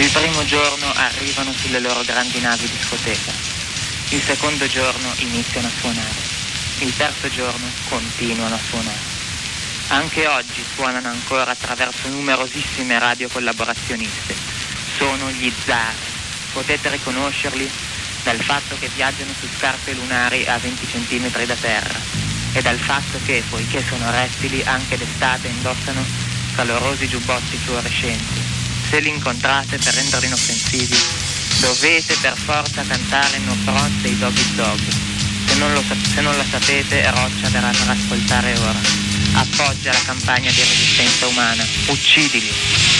Il primo giorno arrivano sulle loro grandi navi discoteca. Il secondo giorno iniziano a suonare. Il terzo giorno continuano a suonare. Anche oggi suonano ancora attraverso numerosissime radio collaborazioniste. Sono gli zar. Potete riconoscerli dal fatto che viaggiano su scarpe lunari a 20 cm da terra e dal fatto che, poiché sono rettili, anche d'estate indossano calorosi giubbotti fluorescenti. Se li incontrate, per renderli inoffensivi, dovete per forza cantare No Front dei Dog Eat Dog. Se non lo sapete, Roccia verrà per ascoltare ora. Appoggia la campagna di resistenza umana. Uccidili!